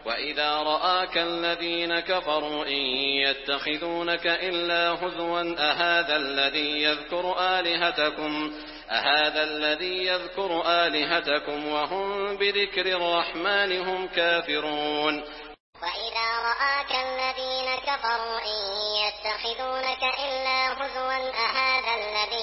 وَإِذَا رَآكَ الَّذِينَ كَفَرُوا إِن يَتَّخِذُونَكَ إِلَّا هُزُوًا أَهَٰذَا الَّذِي يَذْكُرُ آلِهَتَكُمْ وَهُم بِذِكْرِ الرَّحْمَٰنِ هُمْ كَافِرُونَ وَإِذَا رَآكَ الَّذِينَ كَفَرُوا إِن يَتَّخِذُونَكَ إِلَّا هُزُوًا أَهَٰذَا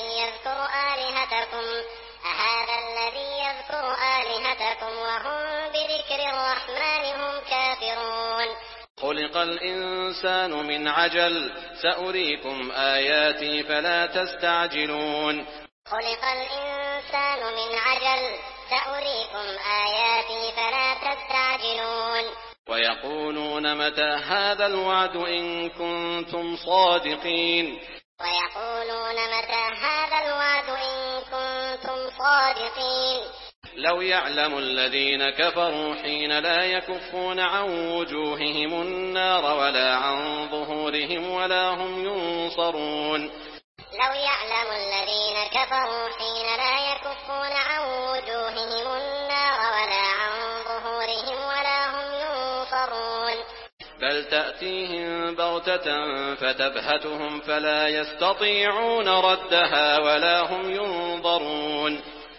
الَّذِي يَذْكُرُ آلِهَتَكُمْ وَهُم بِذِكْرِ الرَّحْمَٰنِ هُمْ كَافِرُونَ خُلِقَ الْإِنسَانُ مِنْ عَجَلٍ ۚ سَأُرِيكُمْ آيَاتِي فَلَا تَسْتَعْجِلُونِ خُلِقَ الْإِنسَانُ مِنْ عَجَلٍ ۚ سَأُرِيكُمْ آيَاتِي فَلَا تَسْتَعْجِلُونِ وَيَقُولُونَ مَتَىٰ هَٰذَا الْوَعْدُ إِن كُنتُمْ صَادِقِينَ وَيَقُولُونَ مَتَىٰ هَٰذَا الْوَعْدُ إِن كُنتُمْ صَادِقِينَ لَوْ يَعْلَمُ الَّذِينَ كَفَرُوا حِينَ لَا يَكُفُّونَ عَن وُجُوهِهِمُ النَّارَ وَلَا عَن ظُهُورِهِمْ وَلَا هُمْ يُنصَرُونَ لَوْ يَعْلَمُ الَّذِينَ كَفَرُوا حِينَ لَا يَكُفُّونَ عَن وُجُوهِهِمُ النَّارَ وَلَا عَن ظُهُورِهِمْ وَلَا هُمْ يُنصَرُونَ بَلْ تَأْتِيهِم بَغْتَةً فَتَبْهَتُهُمْ فَلَا يَسْتَطِيعُونَ رَدَّهَا وَلَا هُمْ يُنظَرُونَ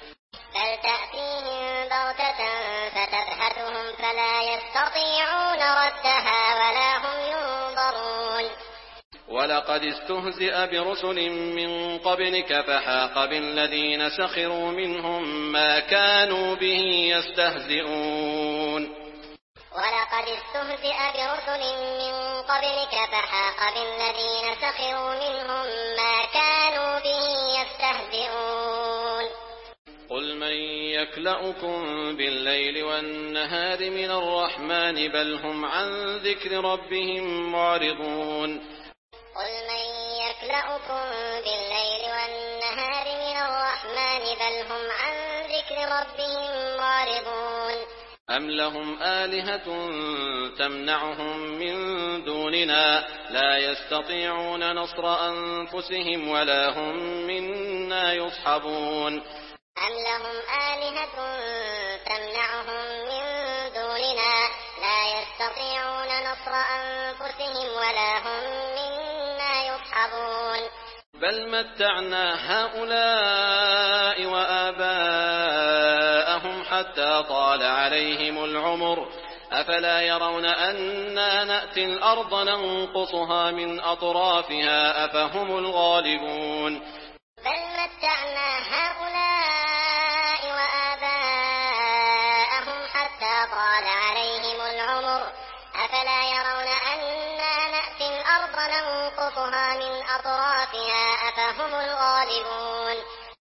بَلْ تَأْتِيهِم بَغْتَةً فَتَبْهَتُهُمْ فَلَا يَسْتَطِيعُونَ رَدَّهَا وَلَا هُمْ يُنظَرُونَ وَلَقَدِ اسْتُهْزِئَ بِرُسُلٍ مِّن قَبْلِكَ فَحَاقَ بِالَّذِينَ سَخِرُوا مِنْهُم مَّا كَانُوا بِهِ يَسْتَهْزِئُونَ وَلَقَدِ اسْتُهْزِئَ بِرُسُلٍ مِّن قَبْلِكَ فَحَاقَ بِالَّذِينَ سَخِرُوا مِنْهُم مَّا كَانُوا بِهِ يَسْتَهْزِئُونَ قُلْ مَن يَكْلَؤُكُم بِاللَّيْلِ وَالنَّهَارِ مِنَ الرَّحْمَٰنِ بَلْ هُمْ عَن ذِكْرِ رَبِّهِم مُّعْرِضُونَ قُلْ مَن يَكْلَؤُكُم بِاللَّيْلِ وَالنَّهَارِ مِنَ الرَّحْمَٰنِ بَلْ هُمْ عَن ذِكْرِ رَبِّهِم مُّعْرِضُونَ أَمْ لَهُمْ آلِهَةٌ تَمْنَعُهُم مِّن دُونِنَا لَا يَسْتَطِيعُونَ نَصْرَ أَنفُسِهِمْ وَلَا هُم مِّنَّا يُصْحَبُونَ أَمْ لَهُمْ آلِهَةٌ تَمْنَعُهُم مِّن دُونِنَا لَا يَسْتَطِيعُونَ نَصْرَ أَنفُسِهِمْ وَلَا هُم مِّنَّا يُصْحَبُونَ بَلْ مَتَّعْنَا هَٰؤُلَاءِ وَآبَاءَهُمْ حَتَّىٰ طَالَ عَلَيْهِمُ الْعُمُرُ أَفَلَا يَرَوْنَ أَنَّا نَأْتِي الْأَرْضَ نَنقُصُهَا مِنْ أَطْرَافِهَا أَفَهُمُ الْغَالِبُونَ بَلْ مَتَّعْنَا هَٰؤُلَاءِ وَآبَاءَهُمْ حَتَّىٰ طَالَ عَلَيْهِمُ الْعُمُرُ أَفَلَا يَرَوْنَ أَنَّا نَأْتِي الْأَرْضَ نَنقُصُهَا مِنْ أَطْرَافِهَا أَفَهُمُ الْغَالِبُونَ